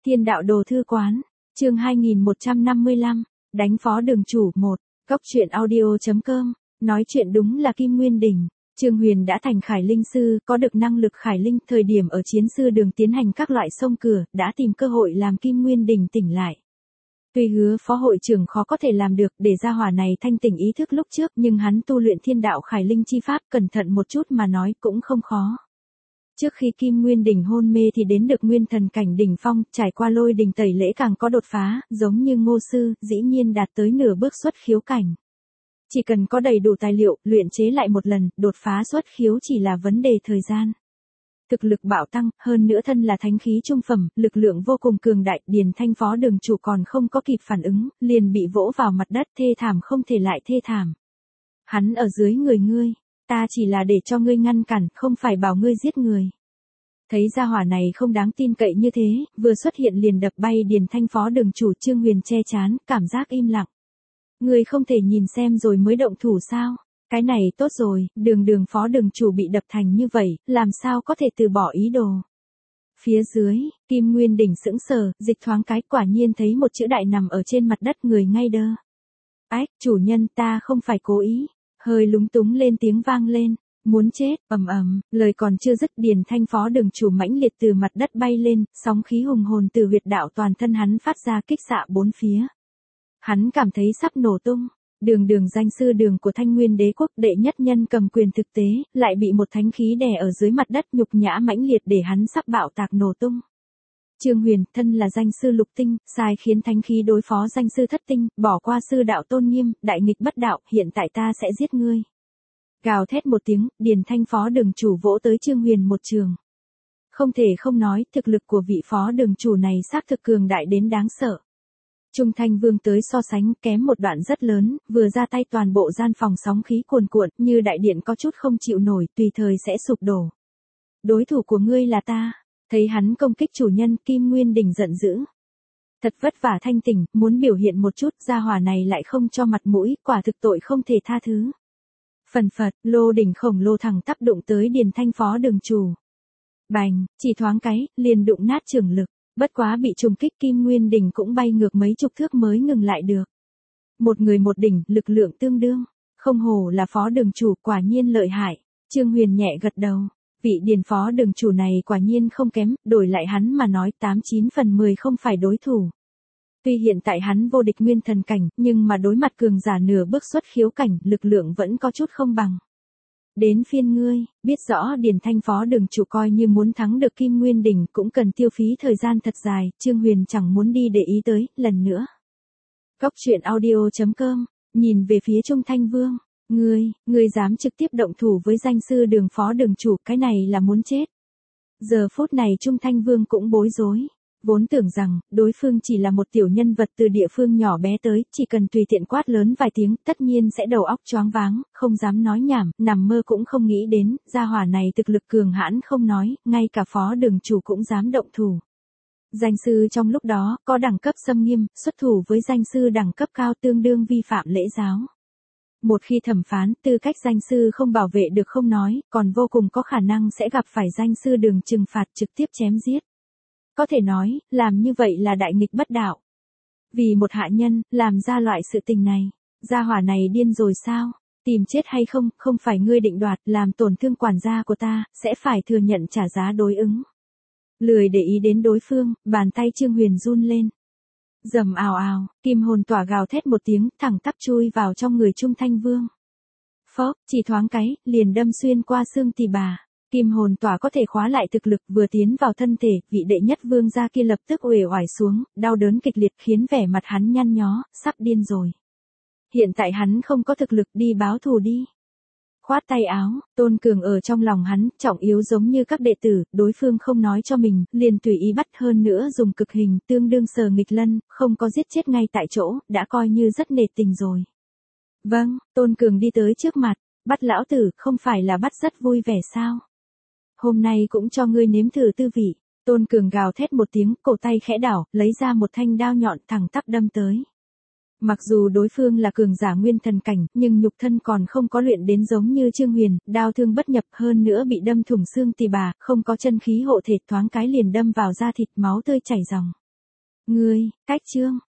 Thiên đạo đồ thư quán, chương 2155, đánh phó đường chủ 1, góc truyện audio.com, nói chuyện đúng là Kim Nguyên Đỉnh. Trương Huyền đã thành Khải Linh sư, có được năng lực Khải Linh, thời điểm ở chiến sư đường tiến hành các loại sông cửa, đã tìm cơ hội làm Kim Nguyên Đỉnh tỉnh lại. Tuy hứa phó hội trưởng khó có thể làm được để gia hỏa này thanh tỉnh ý thức lúc trước, nhưng hắn tu luyện thiên đạo Khải Linh chi pháp, cẩn thận một chút mà nói cũng không khó. Trước khi Kim Nguyên Đỉnh hôn mê thì đến được nguyên thần cảnh đỉnh phong, trải qua lôi đình tẩy lễ càng có đột phá, giống như Ngô sư, dĩ nhiên đạt tới nửa bước xuất khiếu cảnh. Chỉ cần có đầy đủ tài liệu, luyện chế lại một lần, đột phá xuất khiếu chỉ là vấn đề thời gian. Thực lực bạo tăng, hơn nữa thân là thánh khí trung phẩm, lực lượng vô cùng cường đại, Điền Thanh phó đường chủ còn không có kịp phản ứng, liền bị vỗ vào mặt đất, thê thảm không thể lại thê thảm. Hắn ở dưới người ngươi, ta chỉ là để cho ngươi ngăn cản, không phải bảo ngươi giết người. Thấy gia hỏa này không đáng tin cậy như thế, vừa xuất hiện liền đập bay Điền Thanh phó đường chủ. Trương Huyền che chán, cảm giác im lặng. Ngươi không thể nhìn xem rồi mới động thủ sao? Cái này tốt rồi, đường phó đường chủ bị đập thành như vậy, làm sao có thể từ bỏ ý đồ. Phía dưới, Kim Nguyên Đỉnh sững sờ, dịch thoáng cái, quả nhiên thấy một chữ đại nằm ở trên mặt đất, người ngay đơ. Ách, chủ nhân, ta không phải cố ý. Hơi lúng túng lên tiếng vang lên. Muốn chết, ầm ầm, lời còn chưa dứt, Điền Thanh phó đường chủ mãnh liệt từ mặt đất bay lên, sóng khí hùng hồn từ huyệt đạo toàn thân hắn phát ra, kích xạ bốn phía. Hắn cảm thấy sắp nổ tung. Đường danh sư đường của Thanh Nguyên Đế quốc, đệ nhất nhân cầm quyền thực tế, lại bị một thánh khí đè ở dưới mặt đất, nhục nhã mãnh liệt để hắn sắp bạo tạc nổ tung. Trương Huyền, thân là danh sư lục tinh, sai khiến thánh khí đối phó danh sư thất tinh, bỏ qua sư đạo tôn nghiêm, đại nghịch bất đạo, hiện tại ta sẽ giết ngươi. Gào thét một tiếng, Điền Thanh phó đường chủ vỗ tới Trương Huyền một trường. Không thể không nói, thực lực của vị phó đường chủ này xác thực cường đại đến đáng sợ. Trung Thanh Vương tới so sánh kém một đoạn rất lớn, vừa ra tay toàn bộ gian phòng sóng khí cuồn cuộn, như đại điện có chút không chịu nổi, tùy thời sẽ sụp đổ. Đối thủ của ngươi là ta. Thấy hắn công kích chủ nhân, Kim Nguyên Đỉnh giận dữ. Thật vất vả thanh tỉnh, muốn biểu hiện một chút, gia hỏa này lại không cho mặt mũi, quả thực tội không thể tha thứ. Phần phật, lô đỉnh khổng lồ thẳng tắp đụng tới Điền Thanh phó đường chủ. Bành, chỉ thoáng cái, liền đụng nát trường lực. Bất quá bị trùng kích, Kim Nguyên Đỉnh cũng bay ngược mấy chục thước mới ngừng lại được. Một người một đỉnh, lực lượng tương đương. Không hổ là phó đường chủ, quả nhiên lợi hại. Trương Huyền nhẹ gật đầu. Vị Điền phó đường chủ này quả nhiên không kém, đổi lại hắn mà nói 89 phần 10 không phải đối thủ. Tuy hiện tại hắn vô địch nguyên thần cảnh, nhưng mà đối mặt cường giả nửa bước xuất khiếu cảnh, lực lượng vẫn có chút không bằng. Đến phiên ngươi, biết rõ Điền Thanh phó đường chủ coi như muốn thắng được Kim Nguyên Đỉnh cũng cần tiêu phí thời gian thật dài, Trương Huyền chẳng muốn đi để ý tới, lần nữa. Góc truyện audio.com, nhìn về phía Trung Thanh Vương, ngươi dám trực tiếp động thủ với danh sư đường phó đường chủ, cái này là muốn chết. Giờ phút này Trung Thanh Vương cũng bối rối. Vốn tưởng rằng, đối phương chỉ là một tiểu nhân vật từ địa phương nhỏ bé tới, chỉ cần tùy tiện quát lớn vài tiếng, tất nhiên sẽ đầu óc choáng váng, không dám nói nhảm, nằm mơ cũng không nghĩ đến, gia hỏa này thực lực cường hãn không nói, ngay cả phó đường chủ cũng dám động thủ. Danh sư trong lúc đó, có đẳng cấp xâm nghiêm, xuất thủ với danh sư đẳng cấp cao tương đương vi phạm lễ giáo. Một khi thẩm phán, tư cách danh sư không bảo vệ được không nói, còn vô cùng có khả năng sẽ gặp phải danh sư đường trừng phạt trực tiếp chém giết. Có thể nói, làm như vậy là đại nghịch bất đạo. Vì một hạ nhân, làm ra loại sự tình này, gia hỏa này điên rồi sao? Tìm chết hay không, không phải ngươi định đoạt, làm tổn thương quản gia của ta, sẽ phải thừa nhận trả giá đối ứng. Lười để ý đến đối phương, bàn tay Trương Huyền run lên. Rầm ào ào, kim hồn tỏa gào thét một tiếng, thẳng tắp chui vào trong người Trung Thanh Vương. Phốc, chỉ thoáng cái, liền đâm xuyên qua xương tỳ bà. Kim hồn tỏa có thể khóa lại thực lực, vừa tiến vào thân thể, vị đệ nhất vương gia kia lập tức uể oải xuống, đau đớn kịch liệt khiến vẻ mặt hắn nhăn nhó, sắp điên rồi. Hiện tại hắn không có thực lực, đi báo thù đi. Khoát tay áo, Tôn Cường ở trong lòng hắn, trọng yếu giống như các đệ tử, đối phương không nói cho mình, liền tùy ý bắt, hơn nữa dùng cực hình, tương đương sờ nghịch lân, không có giết chết ngay tại chỗ, đã coi như rất nể tình rồi. Vâng, Tôn Cường đi tới trước mặt, bắt lão tử, không phải là bắt rất vui vẻ sao? Hôm nay cũng cho ngươi nếm thử tư vị. Tôn Cường gào thét một tiếng, cổ tay khẽ đảo, lấy ra một thanh đao nhọn thẳng tắp đâm tới. Mặc dù đối phương là cường giả nguyên thần cảnh, nhưng nhục thân còn không có luyện đến giống như Trương Huyền, đao thương bất nhập, hơn nữa bị đâm thủng xương tỳ bà, không có chân khí hộ thể, thoáng cái liền đâm vào da thịt, máu tươi chảy ròng. Ngươi, cách chương.